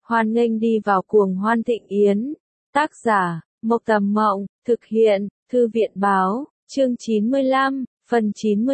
Hoan nghênh đi vào cuồng hoan thịnh yến. Tác giả, Mộc Tầm Mộng, thực hiện, Thư viện Báo, chương 95, phần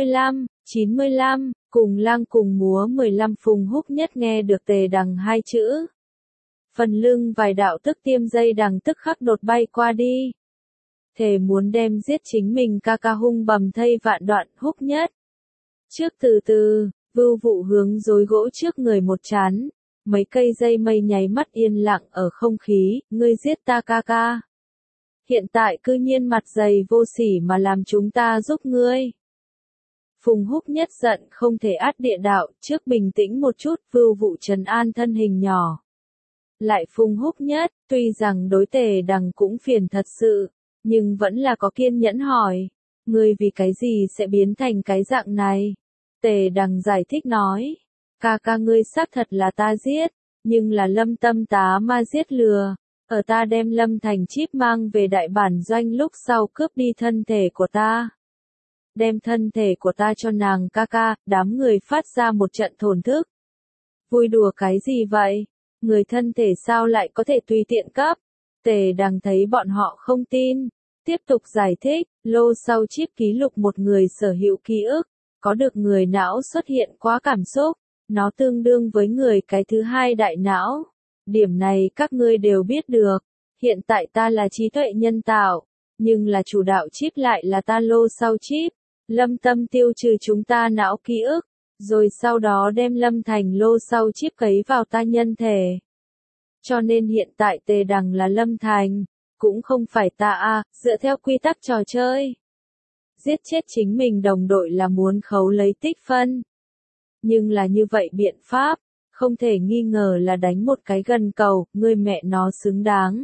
95, cùng lang cùng múa 15 Phùng Húc Nhất nghe được tề đằng hai chữ. Phần lưng vài đạo tức tiêm dây đằng tức khắc đột bay qua đi. Thề muốn đem giết chính mình ca ca hung bầm thây vạn đoạn. Húc Nhất. Trước từ từ, Vưu Vụ hướng rối gỗ trước người một chán. Mấy cây dây mây nháy mắt yên lặng ở không khí, ngươi giết ta ca ca. Hiện tại cư nhiên mặt dày vô sỉ mà làm chúng ta giúp ngươi. Phùng Húc Nhất giận không thể át địa đạo, trước bình tĩnh một chút, Vưu Vụ trấn an thân hình nhỏ. Lại Phùng Húc Nhất, tuy rằng đối tề đằng cũng phiền thật sự, nhưng vẫn là có kiên nhẫn hỏi, ngươi vì cái gì sẽ biến thành cái dạng này? Tề đằng giải thích nói, ca ca ngươi xác thật là ta giết, nhưng là Lâm Tâm tá ma giết lừa, ở ta đem Lâm Thành Chíp mang về đại bản doanh lúc sau cướp đi thân thể của ta. Đem thân thể của ta cho nàng ca ca, đám người phát ra một trận thổn thức. Vui đùa cái gì vậy? Người thân thể sao lại có thể tùy tiện cấp? Tề đằng thấy bọn họ không tin, tiếp tục giải thích, lô sau chip ký lục một người sở hữu ký ức, có được người não xuất hiện quá cảm xúc, nó tương đương với người cái thứ hai đại não. Điểm này các ngươi đều biết được, hiện tại ta là trí tuệ nhân tạo, nhưng là chủ đạo chip lại là ta lô sau chip. Lâm Tâm tiêu trừ chúng ta não ký ức, rồi sau đó đem Lâm Thành lô sau chip cấy vào ta nhân thể. Cho nên hiện tại tề đằng là Lâm Thành, cũng không phải ta a, dựa theo quy tắc trò chơi. Giết chết chính mình đồng đội là muốn khấu lấy tích phân. Nhưng là như vậy biện pháp, không thể nghi ngờ là đánh một cái gần cầu, ngươi mẹ nó xứng đáng.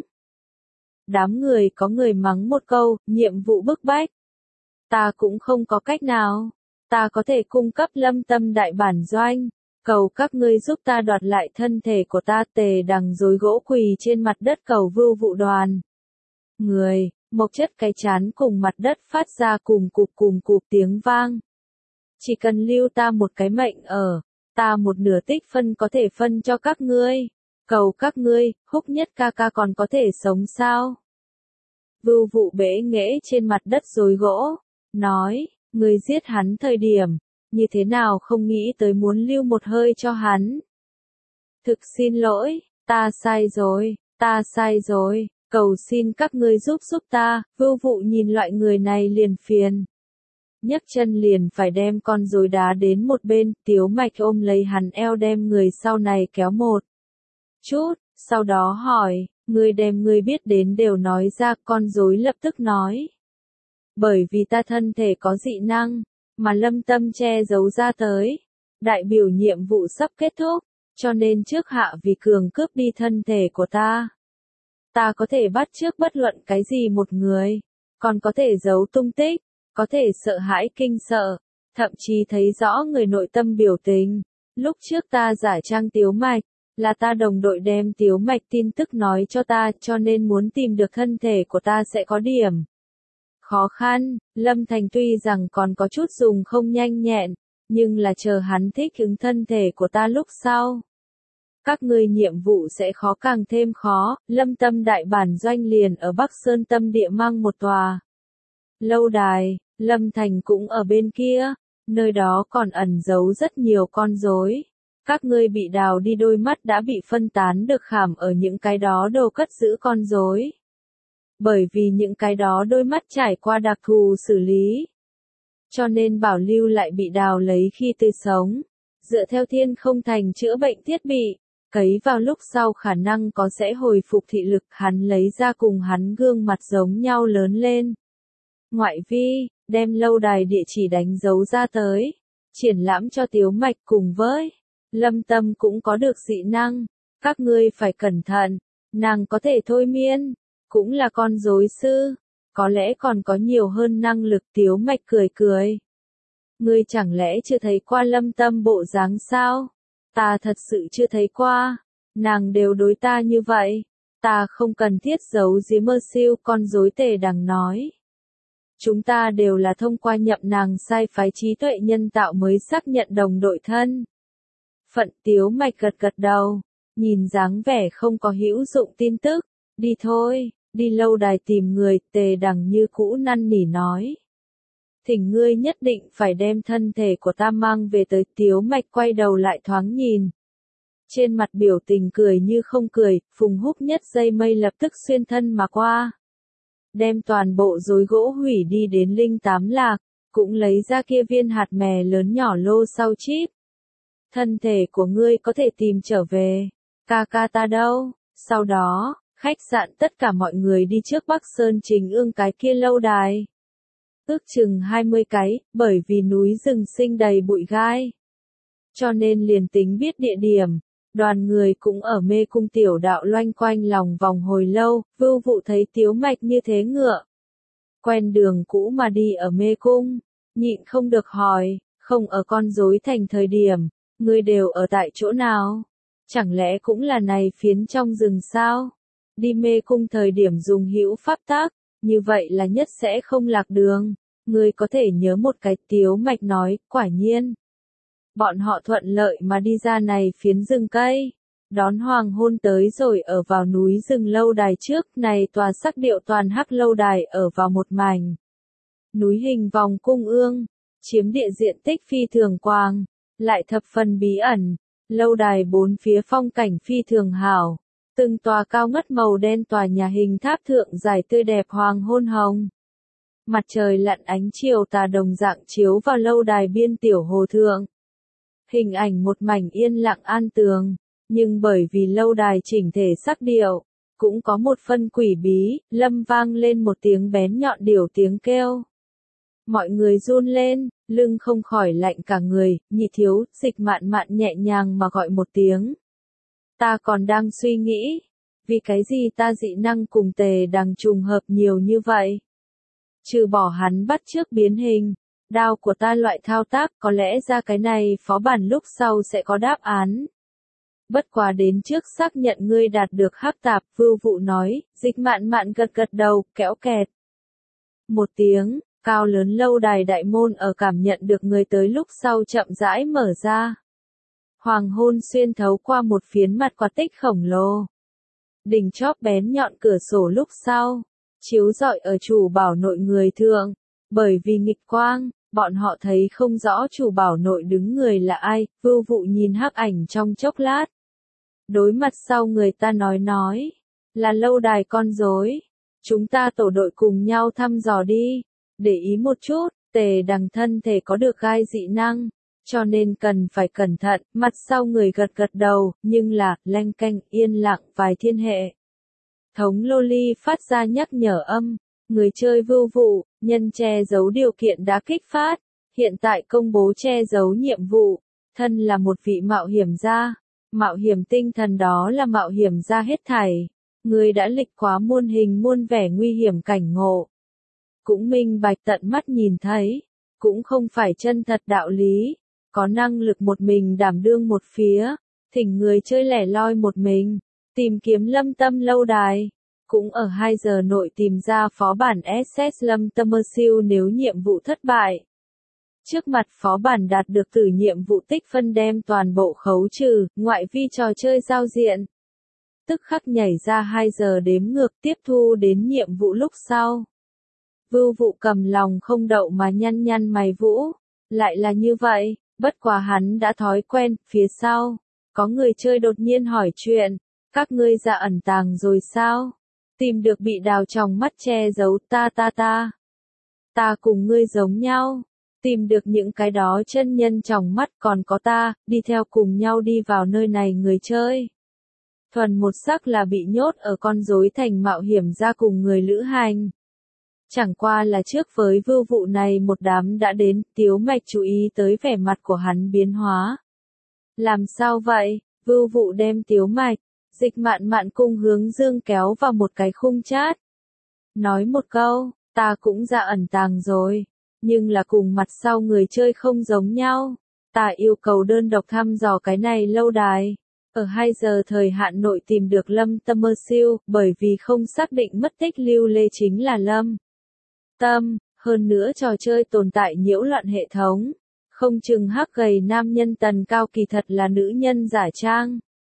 Đám người có người mắng một câu, nhiệm vụ bức bách. Ta cũng không có cách nào, ta có thể cung cấp Lâm Tâm đại bản doanh, cầu các ngươi giúp ta đoạt lại thân thể của ta. Tề đằng rối gỗ quỳ trên mặt đất cầu Vưu Vụ đoàn. Người, mộc chất cái chán cùng mặt đất phát ra cùng cụp tiếng vang. Chỉ cần lưu ta một cái mệnh ở, ta một nửa tích phân có thể phân cho các ngươi, cầu các ngươi, Húc Nhất ca ca còn có thể sống sao? Vưu Vụ bẽ nghễ trên mặt đất rối gỗ, nói, người giết hắn thời điểm, như thế nào không nghĩ tới muốn lưu một hơi cho hắn. Thực xin lỗi, ta sai rồi, cầu xin các ngươi giúp ta. Vưu Vụ nhìn loại người này liền phiền. Nhấc chân liền phải đem con rối đá đến một bên, Tiếu Mạch ôm lấy hắn eo đem người sau này kéo một chút, sau đó hỏi, ngươi đem ngươi biết đến đều nói ra. Con rối lập tức nói, bởi vì ta thân thể có dị năng, mà Lâm Tâm che giấu ra tới, đại biểu nhiệm vụ sắp kết thúc, cho nên trước hạ vì cường cướp đi thân thể của ta. Ta có thể bắt chước bất luận cái gì một người, còn có thể giấu tung tích, có thể sợ hãi kinh sợ, thậm chí thấy rõ người nội tâm biểu tình. Lúc trước ta giả trang Tiếu Mạch, là ta đồng đội đem Tiếu Mạch tin tức nói cho ta, cho nên muốn tìm được thân thể của ta sẽ có điểm khó khăn. Lâm Thành tuy rằng còn có chút dùng không nhanh nhẹn, nhưng là chờ hắn thích ứng thân thể của ta lúc sau. Các ngươi nhiệm vụ sẽ khó càng thêm khó. Lâm Tâm đại bản doanh liền ở Bắc Sơn tâm địa mang một tòa lâu đài, Lâm Thành cũng ở bên kia, nơi đó còn ẩn giấu rất nhiều con rối. Các ngươi bị đào đi đôi mắt đã bị phân tán được khảm ở những cái đó đồ cất giữ con rối. Bởi vì những cái đó đôi mắt trải qua đặc thù xử lý, cho nên bảo lưu lại bị đào lấy khi tươi sống. Dựa theo Thiên Không Thành chữa bệnh thiết bị, cấy vào lúc sau khả năng có sẽ hồi phục thị lực. Hắn lấy ra cùng hắn gương mặt giống nhau lớn lên. Ngoại vi, đem lâu đài địa chỉ đánh dấu ra tới, triển lãm cho Tiếu Mạch cùng với Lâm Tâm cũng có được dị năng. Các ngươi phải cẩn thận, nàng có thể thôi miên, cũng là con rối sư, có lẽ còn có nhiều hơn năng lực. Tiếu Mạch cười. Ngươi chẳng lẽ chưa thấy qua Lâm Tâm bộ dáng sao? Ta thật sự chưa thấy qua, nàng đều đối ta như vậy, ta không cần thiết giấu giếm mơ siêu. Con rối tề đằng nói, chúng ta đều là thông qua nhập nàng sai phái trí tuệ nhân tạo mới xác nhận đồng đội thân phận. Tiếu Mạch gật đầu, nhìn dáng vẻ không có hữu dụng tin tức, đi thôi, đi lâu đài tìm người, Tề Đằng như cũ năn nỉ nói. Thỉnh ngươi nhất định phải đem thân thể của ta mang về tới. Tiếu Mạch quay đầu lại thoáng nhìn. Trên mặt biểu tình cười như không cười, Phùng Húc nhất giây mây lập tức xuyên thân mà qua. Đem toàn bộ rối gỗ hủy đi đến Linh Tám Lạc, cũng lấy ra kia viên hạt mè lớn nhỏ lô sau chíp. Thân thể của ngươi có thể tìm trở về, ca ca ta đâu? Sau đó, khách sạn tất cả mọi người đi trước Bắc Sơn Trình Ương cái kia lâu đài. Ước chừng 20 cái, bởi vì núi rừng sinh đầy bụi gai. Cho nên liền tính biết địa điểm, đoàn người cũng ở mê cung tiểu đạo loanh quanh lòng vòng hồi lâu, Vưu Vụ thấy Tiếu Mạch như thế ngựa. Quen đường cũ mà đi ở mê cung, nhịn không được hỏi, không ở con rối thành thời điểm, ngươi đều ở tại chỗ nào? Chẳng lẽ cũng là này phiến trong rừng sao? Đi mê cung thời điểm dùng hữu pháp tác, như vậy là nhất sẽ không lạc đường. Ngươi có thể nhớ một cái. Tiếu Mạch nói, quả nhiên. Bọn họ thuận lợi mà đi ra này phiến rừng cây. Đón hoàng hôn tới rồi ở vào núi rừng lâu đài trước. Này tòa sắc điệu toàn hắc lâu đài ở vào một mảnh. Núi hình vòng cung ương, chiếm địa diện tích phi thường quang, lại thập phần bí ẩn. Lâu đài bốn phía phong cảnh phi thường hảo. Từng tòa cao ngất màu đen tòa nhà hình tháp thượng dài tươi đẹp hoàng hôn hồng. Mặt trời lặn ánh chiều tà đồng dạng chiếu vào lâu đài biên tiểu hồ thượng. Hình ảnh một mảnh yên lặng an tường, nhưng bởi vì lâu đài chỉnh thể sắc điệu, cũng có một phân quỷ bí, lâm vang lên một tiếng bén nhọn điểu tiếng kêu. Mọi người run lên, lưng không khỏi lạnh cả người, Nhị thiếu, Dịch Mạn Mạn nhẹ nhàng mà gọi một tiếng. Ta còn đang suy nghĩ, vì cái gì ta dị năng cùng Tề Đằng trùng hợp nhiều như vậy? Trừ bỏ hắn bắt chước biến hình, đao của ta loại thao tác, có lẽ ra cái này phó bản lúc sau sẽ có đáp án. Bất quá đến trước xác nhận ngươi đạt được hắc tạp, Vưu Vụ nói. Dịch Mạn Mạn gật gật đầu, kéo kẹt. Một tiếng, cao lớn lâu đài đại môn ở cảm nhận được người tới lúc sau chậm rãi mở ra. Hoàng hôn xuyên thấu qua một phiến mặt quạt tích khổng lồ. Đỉnh chóp bén nhọn cửa sổ lúc sau, chiếu rọi ở chủ bảo nội người thượng. Bởi vì nghịch quang, bọn họ thấy không rõ chủ bảo nội đứng người là ai. Vưu Vụ nhìn hắc ảnh trong chốc lát. Đối mặt sau người ta nói, là lâu đài con rối. Chúng ta tổ đội cùng nhau thăm dò đi. Để ý một chút, Tề Đằng thân thể có được gai dị năng, cho nên cần phải cẩn thận. Mặt sau người gật gật đầu, nhưng là, lanh canh, yên lặng vài thiên hệ. Thống Loli phát ra nhắc nhở âm, người chơi Vưu Vụ, nhân che giấu điều kiện đã kích phát, hiện tại công bố che giấu nhiệm vụ, thân là một vị mạo hiểm gia, mạo hiểm tinh thần đó là mạo hiểm gia hết thảy, người đã lịch quá muôn hình muôn vẻ nguy hiểm cảnh ngộ. Cũng minh bạch tận mắt nhìn thấy, cũng không phải chân thật đạo lý, có năng lực một mình đảm đương một phía, thỉnh người chơi lẻ loi một mình, tìm kiếm Lâm Tâm lâu đài, cũng ở 2 giờ nội tìm ra phó bản SS Lâm Tâm siêu nếu nhiệm vụ thất bại. Trước mặt phó bản đạt được từ nhiệm vụ tích phân đem toàn bộ khấu trừ, ngoại vi trò chơi giao diện. Tức khắc nhảy ra 2 giờ đếm ngược tiếp thu đến nhiệm vụ lúc sau. Vưu Vụ cầm lòng không đậu mà nhăn nhăn mày vũ, lại là như vậy, bất quá hắn đã thói quen. Phía sau, có người chơi đột nhiên hỏi chuyện, các ngươi ra ẩn tàng rồi sao? Tìm được bị đào trong mắt che giấu. Ta cùng ngươi giống nhau, tìm được những cái đó chân nhân trong mắt, còn có ta, đi theo cùng nhau đi vào nơi này người chơi. Thuần một sắc là bị nhốt ở con rối thành mạo hiểm ra cùng người lữ hành. Chẳng qua là trước với Vưu Vụ này một đám đã đến, Tiếu Mạch chú ý tới vẻ mặt của hắn biến hóa. Làm sao vậy? Vưu Vụ đem Tiếu Mạch, Dịch Mạn Mạn cùng Hướng Dương kéo vào một cái khung chat. Nói một câu, ta cũng ra ẩn tàng rồi, nhưng là cùng mặt sau người chơi không giống nhau. Ta yêu cầu đơn độc thăm dò cái này lâu đài. Ở 2 giờ thời hạn nội tìm được Lâm Tâm siêu, bởi vì không xác định mất tích lưu lê chính là Lâm Tâm, hơn nữa trò chơi tồn tại nhiễu loạn hệ thống. Không chừng hắc gầy nam nhân tần cao kỳ thật là nữ nhân giả trang.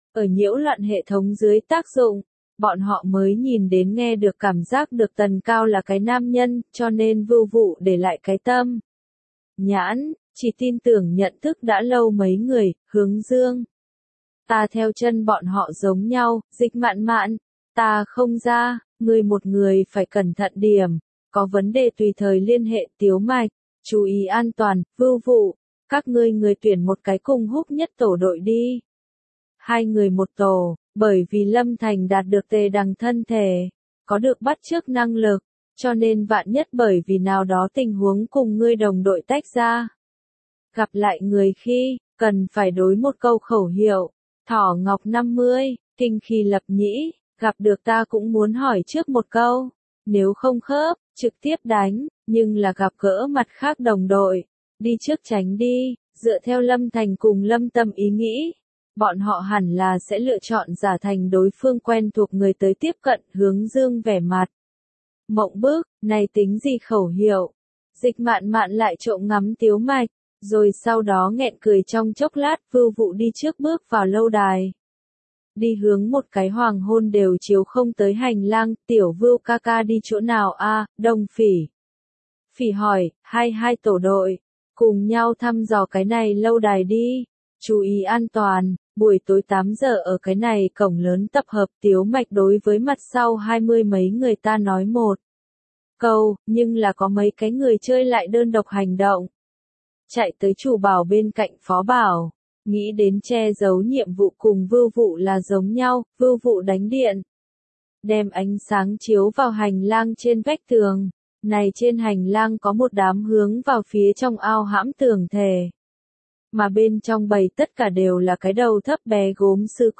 Ở nhiễu loạn hệ thống dưới tác dụng, bọn họ mới nhìn đến nghe được cảm giác được Tần Cao là cái nam nhân, cho nên Vưu Vụ để lại cái tâm nhãn, chỉ tin tưởng nhận thức đã lâu mấy người, Hướng Dương. Ta theo chân bọn họ giống nhau, Dịch Mạn Mạn, ta không ra, ngươi một người phải cẩn thận điểm, có vấn đề tùy thời liên hệ Tiếu Mạch, chú ý an toàn, Vưu Vụ, các ngươi người tuyển một cái cùng húc nhất tổ đội đi. 2 người một tổ, bởi vì Lâm Thành đạt được tề đằng thân thể, có được bắt chước năng lực, cho nên vạn nhất bởi vì nào đó tình huống cùng ngươi đồng đội tách ra. Gặp lại người khi, cần phải đối một câu khẩu hiệu, Thỏ Ngọc 50, kinh khi lập nhĩ, gặp được ta cũng muốn hỏi trước một câu, nếu không khớp, trực tiếp đánh, nhưng là gặp gỡ mặt khác đồng đội, đi trước tránh đi, dựa theo Lâm Thành cùng Lâm Tâm ý nghĩ. Bọn họ hẳn là sẽ lựa chọn giả thành đối phương quen thuộc người tới tiếp cận, Hướng Dương vẻ mặt mộng bức, này tính gì khẩu hiệu. Dịch Mạn Mạn lại trộm ngắm Tiếu Mạch, rồi sau đó nghẹn cười trong chốc lát, Vưu Vụ đi trước bước vào lâu đài. Đi hướng một cái hoàng hôn đều chiếu không tới hành lang, tiểu Vưu ca ca đi chỗ nào a? Đông Phỉ. Phỉ hỏi, hai tổ đội, cùng nhau thăm dò cái này lâu đài đi, chú ý an toàn, buổi tối 8 giờ ở cái này cổng lớn tập hợp. Tiếu Mạch đối với mặt sau 20 mấy người ta nói một câu, nhưng là có mấy cái người chơi lại đơn độc hành động. Chạy tới chủ bảo bên cạnh phó bảo, nghĩ đến che giấu nhiệm vụ cùng Vưu Vụ là giống nhau, Vưu Vụ đánh điện. Đem ánh sáng chiếu vào hành lang trên vách tường, này trên hành lang có một đám hướng vào phía trong ao hãm tường thề. Mà bên trong bầy tất cả đều là cái đầu thấp bé gốm sứ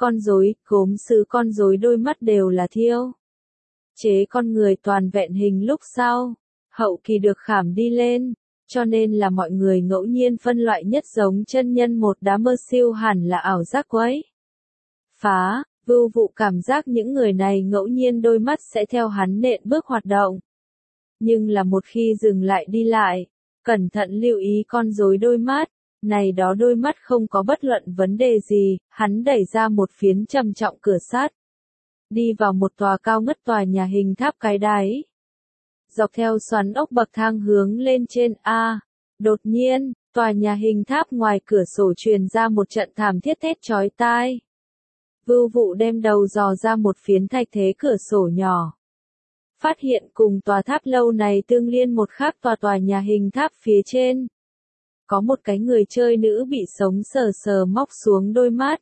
con rối đôi mắt đều là thiêu. Chế con người toàn vẹn hình lúc sau, hậu kỳ được khảm đi lên, cho nên là mọi người ngẫu nhiên phân loại nhất giống chân nhân một đám mơ siêu hẳn là ảo giác quấy. Phá, Vưu Vụ cảm giác những người này ngẫu nhiên đôi mắt sẽ theo hắn nện bước hoạt động. Nhưng là một khi dừng lại đi lại, cẩn thận lưu ý con rối đôi mắt. Này đó đôi mắt không có bất luận vấn đề gì, hắn đẩy ra một phiến trầm trọng cửa sắt. Đi vào một tòa cao ngất tòa nhà hình tháp cái đáy. Dọc theo xoắn ốc bậc thang hướng lên trên A. Đột nhiên, tòa nhà hình tháp ngoài cửa sổ truyền ra một trận thảm thiết thét chói tai. Vưu Vụ đem đầu dò ra một phiến thạch thế cửa sổ nhỏ. Phát hiện cùng tòa tháp lâu này tương liên một khác tòa nhà hình tháp phía trên. Có một cái người chơi nữ bị sống sờ sờ móc xuống đôi mắt.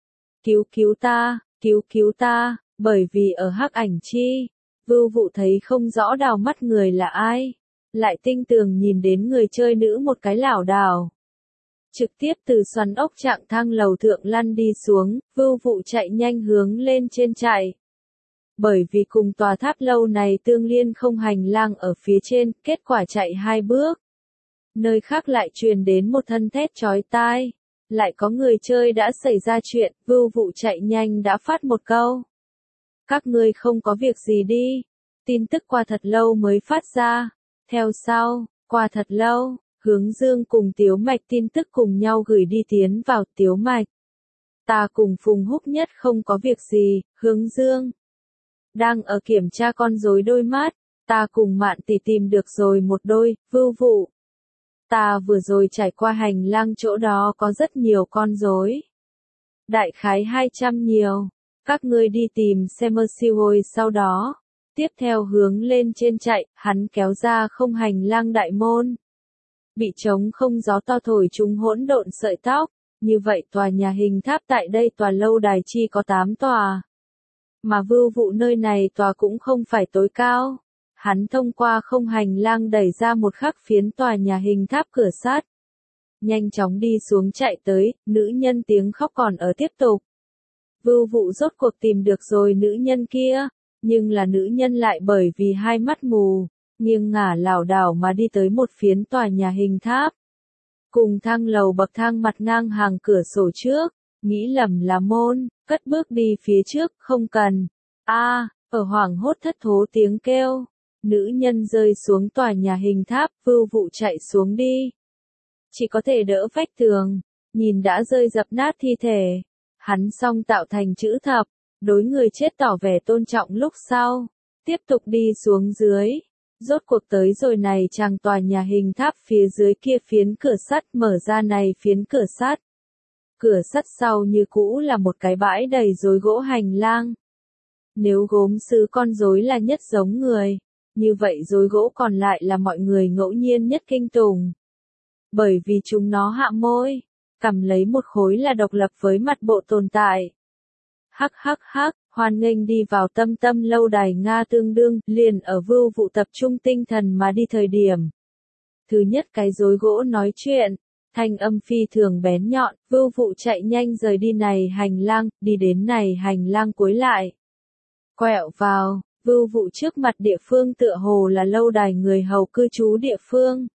Cứu ta, bởi vì ở hắc ảnh chi, Vưu Vụ thấy không rõ đào mắt người là ai, lại tinh tường nhìn đến người chơi nữ một cái lảo đảo. Trực tiếp từ xoắn ốc trạng thang lầu thượng lăn đi xuống, Vưu Vụ chạy nhanh hướng lên trên chạy. Bởi vì cùng tòa tháp lâu này tương liên không hành lang ở phía trên, kết quả chạy 2 bước. Nơi khác lại truyền đến một thân thét chói tai. Lại có người chơi đã xảy ra chuyện, Vưu Vụ chạy nhanh đã phát một câu. Các ngươi không có việc gì đi. Tin tức qua thật lâu mới phát ra. Theo sau, qua thật lâu, Hướng Dương cùng Tiếu Mạch tin tức cùng nhau gửi đi tiến vào. Tiếu Mạch. Ta cùng Phùng Húc Nhất không có việc gì, Hướng Dương. Đang ở kiểm tra con rối đôi mắt, ta cùng Mạn tỷ tìm được rồi một đôi, Vưu Vụ. Ta vừa rồi trải qua hành lang chỗ đó có rất nhiều con rối. Đại khái 200 nhiều. Các ngươi đi tìm xem hồi sau đó. Tiếp theo hướng lên trên chạy, hắn kéo ra không hành lang đại môn. Bị trống không gió to thổi chúng hỗn độn sợi tóc. Như vậy tòa nhà hình tháp tại đây tòa lâu đài chi có 8 tòa. Mà Vưu Vụ nơi này tòa cũng không phải tối cao. Hắn thông qua không hành lang đẩy ra một khắc phiến tòa nhà hình tháp cửa sắt. Nhanh chóng đi xuống chạy tới, nữ nhân tiếng khóc còn ở tiếp tục. Vưu Vụ rốt cuộc tìm được rồi nữ nhân kia, nhưng là nữ nhân lại bởi vì hai mắt mù, nghiêng ngả lảo đảo mà đi tới một phiến tòa nhà hình tháp. Cùng thang lầu bậc thang mặt ngang hàng cửa sổ trước, nghĩ lầm là môn, cất bước đi phía trước, không cần. Ở hoảng hốt thất thố tiếng kêu. Nữ nhân rơi xuống tòa nhà hình tháp, Vưu Vụ chạy xuống đi. Chỉ có thể đỡ vách tường, nhìn đã rơi dập nát thi thể. Hắn xong tạo thành chữ thập, đối người chết tỏ vẻ tôn trọng lúc sau, tiếp tục đi xuống dưới. Rốt cuộc tới rồi này chàng tòa nhà hình tháp phía dưới kia phiến cửa sắt, mở ra này phiến cửa sắt. Cửa sắt sau như cũ là một cái bãi đầy rối gỗ hành lang. Nếu gốm sứ con rối là nhất giống người, như vậy rối gỗ còn lại là mọi người ngẫu nhiên nhất kinh tủng. Bởi vì chúng nó hạ môi, cầm lấy một khối là độc lập với mặt bộ tồn tại. Hắc hắc hắc, hoan nghênh đi vào Tâm Tâm lâu đài Nga tương đương, liền ở Vưu Vụ tập trung tinh thần mà đi thời điểm. Thứ nhất cái rối gỗ nói chuyện, thanh âm phi thường bén nhọn, Vưu Vụ chạy nhanh rời đi này hành lang, đi đến này hành lang cuối lại. Quẹo vào, Vưu Vụ trước mặt địa phương tựa hồ là lâu đài người hầu cư trú địa phương.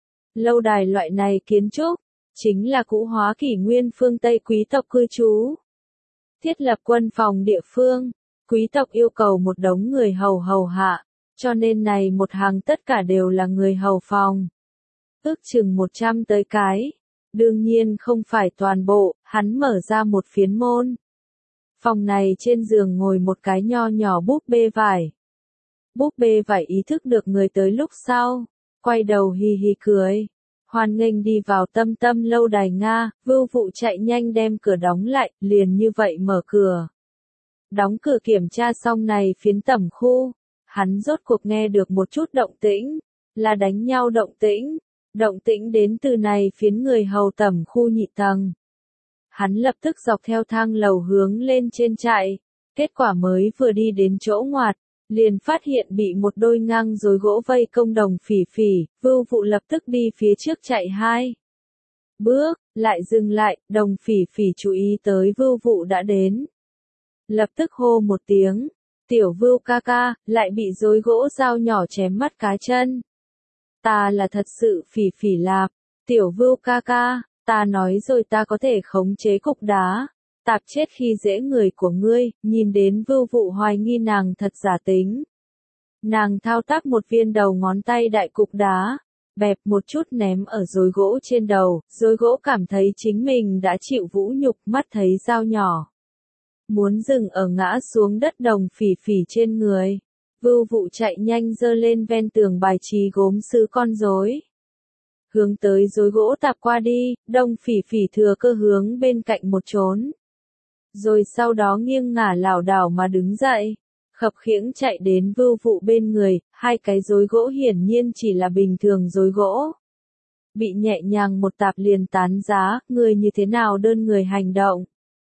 Lâu đài loại này kiến trúc, chính là cũ hóa kỷ nguyên phương Tây quý tộc cư trú. Thiết lập quân phòng địa phương, quý tộc yêu cầu một đống người hầu hầu hạ, cho nên này một hàng tất cả đều là người hầu phòng. Ước chừng 100 tới cái. Đương nhiên không phải toàn bộ, hắn mở ra một phiến môn. Phòng này trên giường ngồi một cái nho nhỏ búp bê vải. Búp bê vải ý thức được người tới lúc sau, quay đầu hì hì cười. Hoan nghênh đi vào Tâm Tâm lâu đài Nga, Vưu Vụ chạy nhanh đem cửa đóng lại, liền như vậy mở cửa. Đóng cửa kiểm tra xong này phiến tẩm khu, hắn rốt cuộc nghe được một chút động tĩnh, là đánh nhau động tĩnh. Động tĩnh đến từ này phiến người hầu tẩm khu nhị tầng. Hắn lập tức dọc theo thang lầu hướng lên trên chạy, kết quả mới vừa đi đến chỗ ngoặt, liền phát hiện bị một đôi ngang rối gỗ vây công Đồng Phỉ Phỉ, Vưu Vụ lập tức đi phía trước chạy 2 bước, lại dừng lại, Đồng Phỉ Phỉ chú ý tới Vưu Vụ đã đến. Lập tức hô một tiếng, tiểu Vưu ca ca, lại bị rối gỗ dao nhỏ chém mắt cá chân. Ta là thật sự Phỉ Phỉ Lạp, tiểu Vưu ca ca, ta nói rồi ta có thể khống chế cục đá, tạp chết khi dễ người của ngươi, nhìn đến Vưu Vụ hoài nghi nàng thật giả tính. Nàng thao tác một viên đầu ngón tay đại cục đá, bẹp một chút ném ở rối gỗ trên đầu, rối gỗ cảm thấy chính mình đã chịu vũ nhục, mắt thấy dao nhỏ. Muốn dừng ở ngã xuống đất Đồng Phỉ Phỉ trên người. Vưu Vụ chạy nhanh giơ lên ven tường bài trí gốm sứ con rối. Hướng tới rối gỗ tạp qua đi, Đồng Phỉ Phỉ thừa cơ hướng bên cạnh một trốn. Rồi sau đó nghiêng ngả lảo đảo mà đứng dậy, khập khiễng chạy đến Vưu Vụ bên người, 2 cái rối gỗ hiển nhiên chỉ là bình thường rối gỗ. Bị nhẹ nhàng một tạp liền tán giá, người như thế nào đơn người hành động?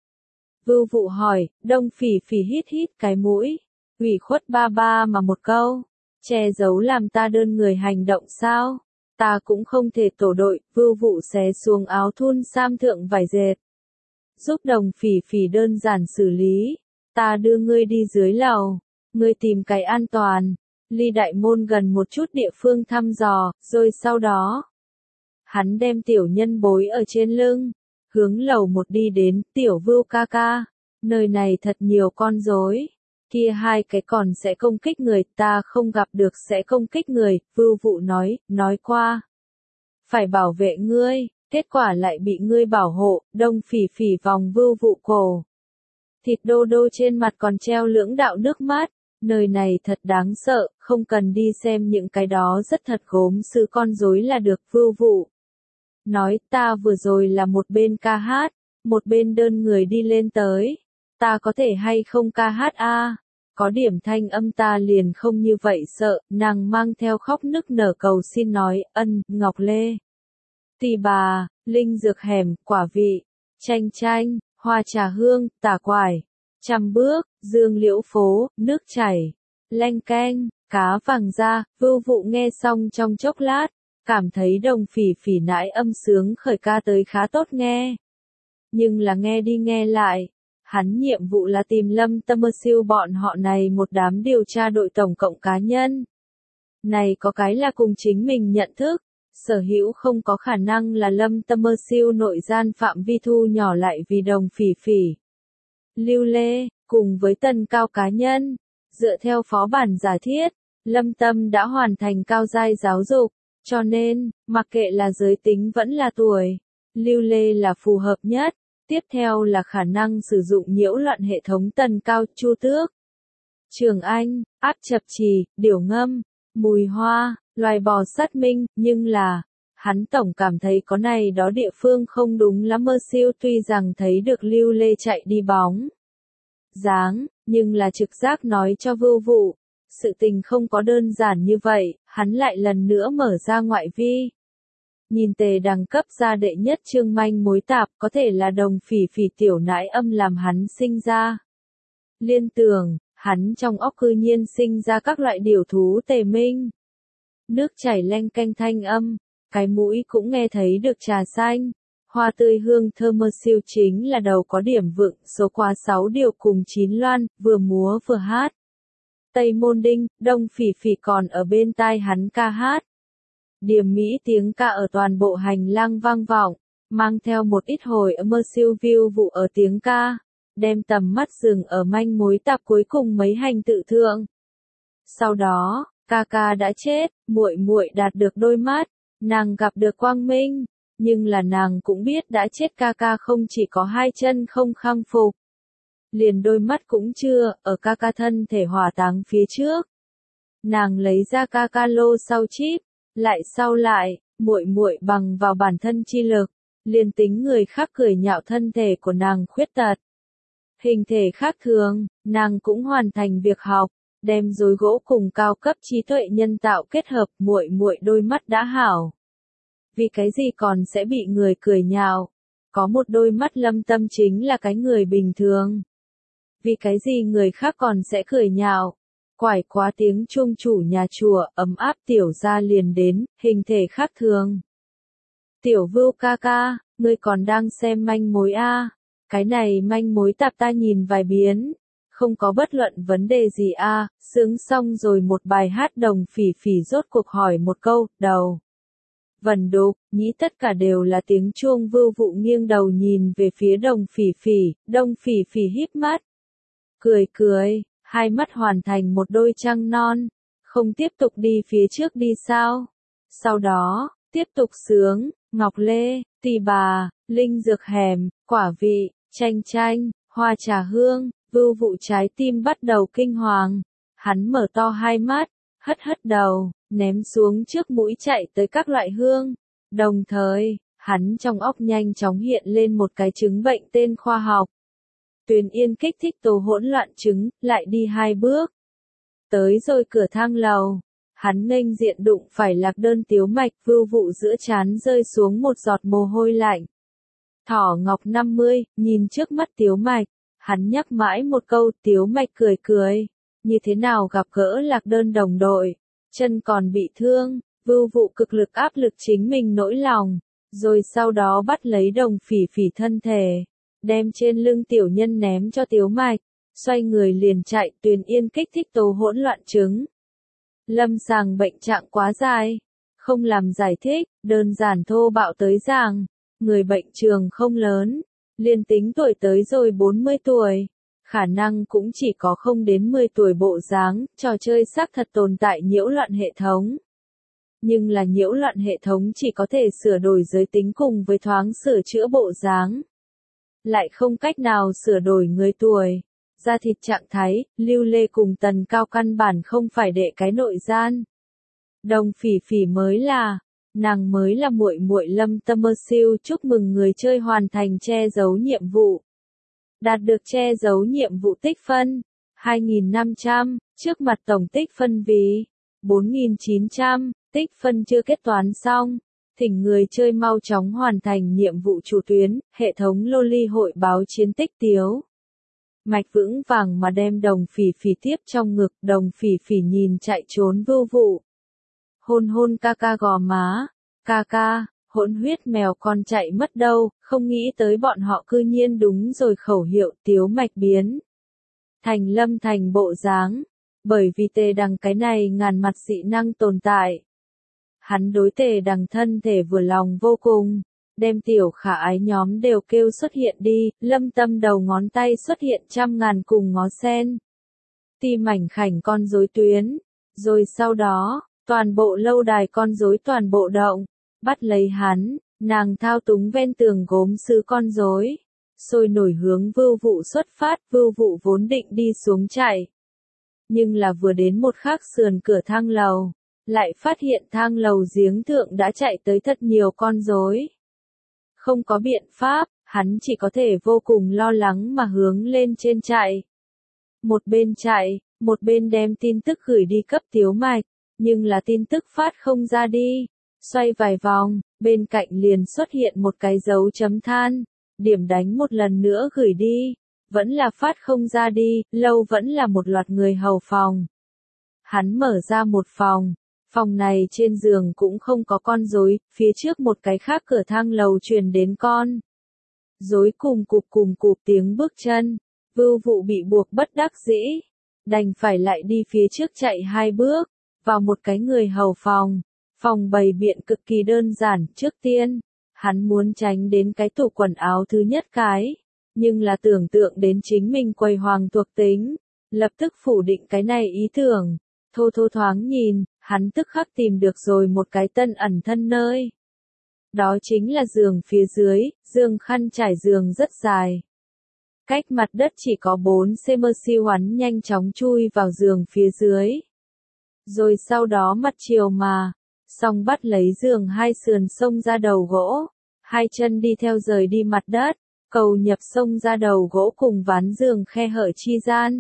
Vưu Vụ hỏi, Đồng Phỉ Phỉ hít hít cái mũi. Ủy khuất ba ba mà một câu, che giấu làm ta đơn người hành động sao? Ta cũng không thể tổ đội. Vưu Vụ xé xuống áo thun sam thượng vải dệt. Giúp Đồng Phỉ Phỉ đơn giản xử lý. Ta đưa ngươi đi dưới lầu. Ngươi tìm cái an toàn. Ly đại môn gần một chút địa phương thăm dò, rồi sau đó. Hắn đem tiểu nhân bối ở trên lưng. Hướng lầu 1 đi đến, tiểu Vưu ca ca. Nơi này thật nhiều con rối. Kia 2 cái còn sẽ công kích người, ta không gặp được sẽ công kích người, Vưu Vụ nói qua. Phải bảo vệ ngươi, kết quả lại bị ngươi bảo hộ, Đồng Phỉ Phỉ vòng Vưu Vụ cổ. Thịt đô đô trên mặt còn treo lưỡng đạo nước mắt, nơi này thật đáng sợ, không cần đi xem những cái đó rất thật gốm sứ con rối là được. Vưu Vụ nói, ta vừa rồi là một bên ca hát, một bên đơn người đi lên tới. Ta có thể hay không ca hát a? Có điểm thanh âm ta liền không như vậy sợ, nàng mang theo khóc nức nở cầu xin nói, Ngọc Lê. Tỳ bà, linh dược hẻm, quả vị, chanh chanh, hoa trà hương, tả quải, trăm bước, dương liễu phố, nước chảy, lanh canh, cá vàng da. Vưu Vụ nghe xong trong chốc lát, cảm thấy Đồng Phỉ Phỉ nãi âm sướng khởi ca tới khá tốt nghe. Nhưng là nghe đi nghe lại. Hắn nhiệm vụ là tìm Lâm Tâm Siêu bọn họ này một đám điều tra đội tổng cộng cá nhân. Này có cái là cùng chính mình nhận thức, sở hữu không có khả năng là Lâm Tâm Siêu nội gian phạm vi thu nhỏ lại vì Đồng Phỉ Phỉ. Lưu Lê, cùng với tần cao cá nhân, dựa theo phó bản giả thiết, Lâm Tâm đã hoàn thành cao giai giáo dục, cho nên, mặc kệ là giới tính vẫn là tuổi, Lưu Lê là phù hợp nhất. Tiếp theo là khả năng sử dụng nhiễu loạn hệ thống tần cao chu tước. Trường Anh, áp chập trì, điểu ngâm, mùi hoa, loài bò sát minh, nhưng là, hắn tổng cảm thấy có này đó địa phương không đúng lắm. Mơ siêu tuy rằng thấy được Lưu Lê chạy đi bóng dáng, nhưng là trực giác nói cho Vưu Vụ, sự tình không có đơn giản như vậy. Hắn lại lần nữa mở ra ngoại vi. Nhìn Tề Đằng cấp ra đệ nhất chương manh mối tạp, có thể là Đồng Phỉ Phỉ tiểu nãi âm làm hắn sinh ra liên tưởng, hắn trong óc cư nhiên sinh ra các loại điểu thú tề minh. Nước chảy leng keng thanh âm, cái mũi cũng nghe thấy được trà xanh, hoa tươi hương thơm. Mơ siêu chính là đầu có điểm vựng, số quá 6 điều cùng 9 loan, vừa múa vừa hát. Tây Môn Đinh, Đông Phỉ Phỉ còn ở bên tai hắn ca hát. Điềm mỹ tiếng ca ở toàn bộ hành lang vang vọng, mang theo một ít hồi âm. Mơ siêu view vụ ở tiếng ca, đem tầm mắt dừng ở manh mối tạp cuối cùng mấy hành tự thượng. Sau đó, ca ca đã chết, muội muội đạt được đôi mắt, nàng gặp được quang minh, nhưng là nàng cũng biết đã chết ca ca không chỉ có hai chân không khang phục, liền đôi mắt cũng chưa. Ở ca ca thân thể hỏa táng phía trước, nàng lấy ra ca ca lô sau chip, lại sau lại, muội muội bằng vào bản thân chi lực, liền tính người khác cười nhạo thân thể của nàng khuyết tật, hình thể khác thường, nàng cũng hoàn thành việc học, đem rối gỗ cùng cao cấp trí tuệ nhân tạo kết hợp. Muội muội đôi mắt đã hảo, vì cái gì còn sẽ bị người cười nhạo? Có một đôi mắt Lâm Tâm chính là cái người bình thường, vì cái gì người khác còn sẽ cười nhạo? Quải quá tiếng chuông chủ nhà chùa, ấm áp tiểu gia liền đến, hình thể khác thường. Tiểu Vưu ca ca, ngươi còn đang xem manh mối a? Cái này manh mối tạp ta nhìn vài biến, không có bất luận vấn đề gì a. Sướng xong rồi một bài hát. Đồng Phỉ Phỉ rốt cuộc hỏi một câu, đầu vần đục, nhĩ tất cả đều là tiếng chuông. Vưu Vụ nghiêng đầu nhìn về phía Đồng Phỉ Phỉ, Đồng Phỉ Phỉ híp mắt, cười cười, hai mắt hoàn thành một đôi trăng non, không tiếp tục đi phía trước đi sao? Sau đó, tiếp tục sướng, ngọc lê, tỳ bà, linh dược hẻm, quả vị, chanh chanh, hoa trà hương. Vưu Vụ trái tim bắt đầu kinh hoàng, hắn mở to hai mắt, hất hất đầu, ném xuống trước mũi chạy tới các loại hương. Đồng thời, hắn trong óc nhanh chóng hiện lên một cái chứng bệnh tên khoa học. Tuyền Yên kích thích tố hỗn loạn chứng, lại đi 2 bước. Tới rồi cửa thang lầu, hắn nghênh diện đụng phải Lạc Đơn Tiếu Mạch. Vưu Vụ giữa trán rơi xuống một giọt mồ hôi lạnh. Thỏ Ngọc 50, nhìn trước mắt Tiếu Mạch, hắn nhắc mãi một câu. Tiếu Mạch cười cười, như thế nào gặp gỡ Lạc Đơn đồng đội, chân còn bị thương. Vưu Vụ cực lực áp lực chính mình nỗi lòng, rồi sau đó bắt lấy Đồng Phỉ Phỉ thân thể, đem trên lưng tiểu nhân ném cho Tiếu Mạch, xoay người liền chạy. Tuyền Yên kích thích tố hỗn loạn chứng. Lâm sàng bệnh trạng quá dài, không làm giải thích, đơn giản thô bạo tới giảng, người bệnh trường không lớn, liền tính tuổi tới rồi 40 tuổi, khả năng cũng chỉ có không đến 10 tuổi bộ dáng. Trò chơi xác thật tồn tại nhiễu loạn hệ thống. Nhưng là nhiễu loạn hệ thống chỉ có thể sửa đổi giới tính cùng với thoáng sửa chữa bộ dáng, lại không cách nào sửa đổi người tuổi, da thịt trạng thái. Lưu Lê cùng Tần Cao căn bản không phải đệ cái nội gian. Đồng Phỉ Phỉ mới là, nàng mới là muội muội Lâm Tâm. Mơ siêu chúc mừng người chơi hoàn thành che giấu nhiệm vụ. Đạt được che giấu nhiệm vụ tích phân 2.500, trước mặt tổng tích phân vì 4.900, tích phân chưa kết toán xong. Thỉnh người chơi mau chóng hoàn thành nhiệm vụ chủ tuyến. Hệ thống Loli hội báo chiến tích. Tiếu Mạch vững vàng mà đem Đồng Phỉ Phỉ tiếp trong ngực. Đồng Phỉ Phỉ nhìn chạy trốn Vưu Vụ, hôn hôn ca ca gò má. Ca ca, hỗn huyết mèo con chạy mất đâu? Không nghĩ tới bọn họ cư nhiên đúng rồi khẩu hiệu. Tiếu Mạch biến thành Lâm Thành bộ dáng, bởi vì Tề Đằng cái này ngàn mặt dị năng tồn tại. Hắn đối Tề Đằng thân thể vừa lòng vô cùng, đem tiểu khả ái nhóm đều kêu xuất hiện đi. Lâm Tâm đầu ngón tay xuất hiện 100.000 cùng ngó sen, ti mảnh khảnh con rối tuyến, rồi sau đó, toàn bộ lâu đài con rối toàn bộ động, bắt lấy hắn, nàng thao túng ven tường gốm sứ con rối, sôi nổi hướng Vưu Vụ xuất phát. Vưu Vụ vốn định đi xuống chạy, nhưng là vừa đến một khắc sườn cửa thang lầu, lại phát hiện thang lầu giếng thượng đã chạy tới thật nhiều con rối. Không có biện pháp, hắn chỉ có thể vô cùng lo lắng mà hướng lên trên chạy. Một bên chạy, một bên đem tin tức gửi đi cấp Tiếu Mạch, nhưng là tin tức phát không ra đi. Xoay vài vòng, bên cạnh liền xuất hiện một cái dấu chấm than, điểm đánh một lần nữa gửi đi, vẫn là phát không ra đi, lâu vẫn là một loạt người hầu phòng. Hắn mở ra một phòng, phòng này trên giường cũng không có con rối, phía trước một cái khác cửa thang lầu truyền đến con rối cùng cụp tiếng bước chân. Vưu Vụ bị buộc bất đắc dĩ, đành phải lại đi phía trước chạy 2 bước, vào một cái người hầu phòng. Phòng bày biện cực kỳ đơn giản. Trước tiên, hắn muốn tránh đến cái tủ quần áo thứ nhất cái, nhưng là tưởng tượng đến chính mình quầy hoàng thuộc tính, lập tức phủ định cái này ý tưởng. Thô thoáng nhìn, hắn tức khắc tìm được rồi một cái tân ẩn thân nơi. Đó chính là giường phía dưới, giường khăn trải giường rất dài. Cách mặt đất chỉ có 4 cm. Hắn nhanh chóng chui vào giường phía dưới. Rồi sau đó mặt chiều mà, xong bắt lấy giường hai sườn xông ra đầu gỗ, hai chân đi theo rời đi mặt đất, cầu nhập xông ra đầu gỗ cùng ván giường khe hở chi gian.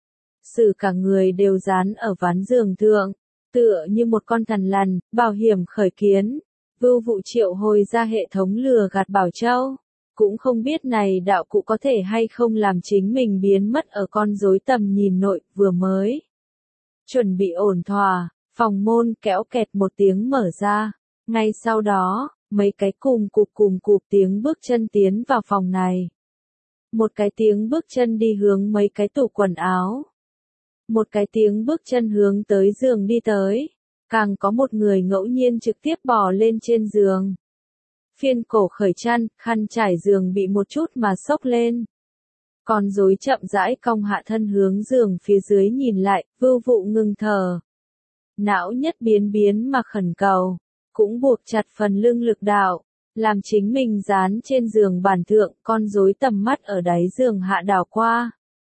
Sử cả người đều dán ở ván giường thượng, tựa như một con thằn lằn, bảo hiểm khởi kiến. Vưu Vụ triệu hồi ra hệ thống lừa gạt Bảo Châu, cũng không biết này đạo cụ có thể hay không làm chính mình biến mất ở con rối tầm nhìn nội. Vừa mới chuẩn bị ổn thỏa, phòng môn kéo kẹt một tiếng mở ra, ngay sau đó, mấy cái cùng cụp tiếng bước chân tiến vào phòng này. Một cái tiếng bước chân đi hướng mấy cái tủ quần áo. Một cái tiếng bước chân hướng tới giường đi tới. Càng có một người ngẫu nhiên trực tiếp bò lên trên giường. Phiên cổ khởi chăn, khăn trải giường bị một chút mà xốc lên. Con rối chậm rãi cong hạ thân hướng giường phía dưới nhìn lại. Vưu Vụ ngừng thở. Não nhất biến mà khẩn cầu, cũng buộc chặt phần lưng lực đạo, làm chính mình dán trên giường bàn thượng. Con rối tầm mắt ở đáy giường hạ đảo qua,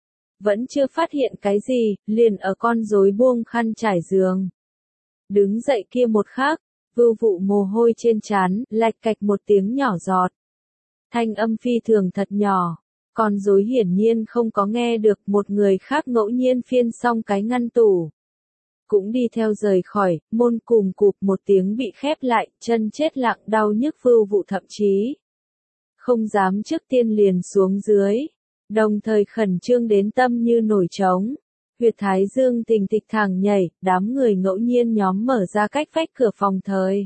vẫn chưa phát hiện cái gì, liền ở con rối buông khăn trải giường. Đứng dậy kia một khắc, Vưu Vụ mồ hôi trên trán, lạch cạch một tiếng nhỏ giọt. Thanh âm phi thường thật nhỏ, con rối hiển nhiên không có nghe được. Một người khác ngẫu nhiên phiên xong cái ngăn tủ, cũng đi theo rời khỏi. Môn cùng cụp một tiếng bị khép lại, chân chết lặng đau nhức. Vưu Vụ thậm chí không dám trước tiên liền xuống dưới, đồng thời khẩn trương đến tâm như nổi trống. Huyệt thái dương thình thịch thẳng nhảy. Đám người ngẫu nhiên nhóm mở ra cách vách cửa phòng thời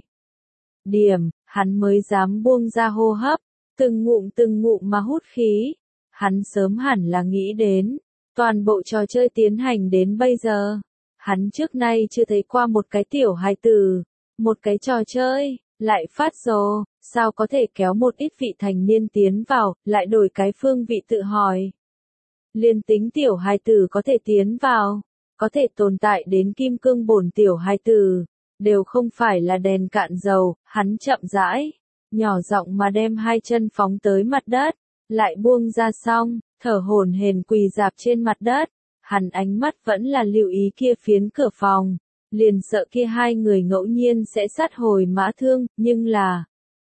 điểm, hắn mới dám buông ra hô hấp, từng ngụm mà hút khí. Hắn sớm hẳn là nghĩ đến, toàn bộ trò chơi tiến hành đến bây giờ, hắn trước nay chưa thấy qua một cái tiểu hài tử, một cái trò chơi, lại phát rồ, sao có thể kéo một ít vị thành niên tiến vào, lại đổi cái phương vị tự hỏi. Liên tính tiểu hài tử có thể tiến vào, có thể tồn tại đến kim cương bổn tiểu hài tử, đều không phải là đèn cạn dầu. Hắn chậm rãi, nhỏ giọng mà đem hai chân phóng tới mặt đất, lại buông ra xong, thở hổn hển quỳ rạp trên mặt đất. Hắn ánh mắt vẫn là lưu ý kia phiến cửa phòng, liền sợ kia hai người ngẫu nhiên sẽ sát hồi mã thương. Nhưng là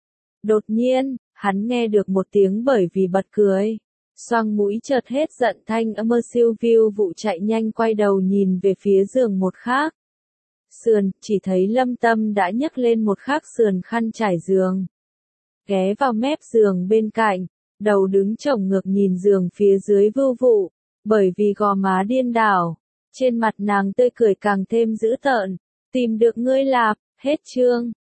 đột nhiên, hắn nghe được một tiếng bởi vì bật cười, xoang mũi chợt hết giận thanh âm. Siêu Vưu Vụ chạy nhanh quay đầu nhìn về phía giường một khác sườn, chỉ thấy Lâm Tâm đã nhấc lên một khác sườn khăn trải giường, ghé vào mép giường bên cạnh, đầu đứng chổng ngược nhìn giường phía dưới Vưu Vụ. Bởi vì gò má điên đảo, trên mặt nàng tươi cười càng thêm dữ tợn. Tìm được ngươi lạp, hết chương.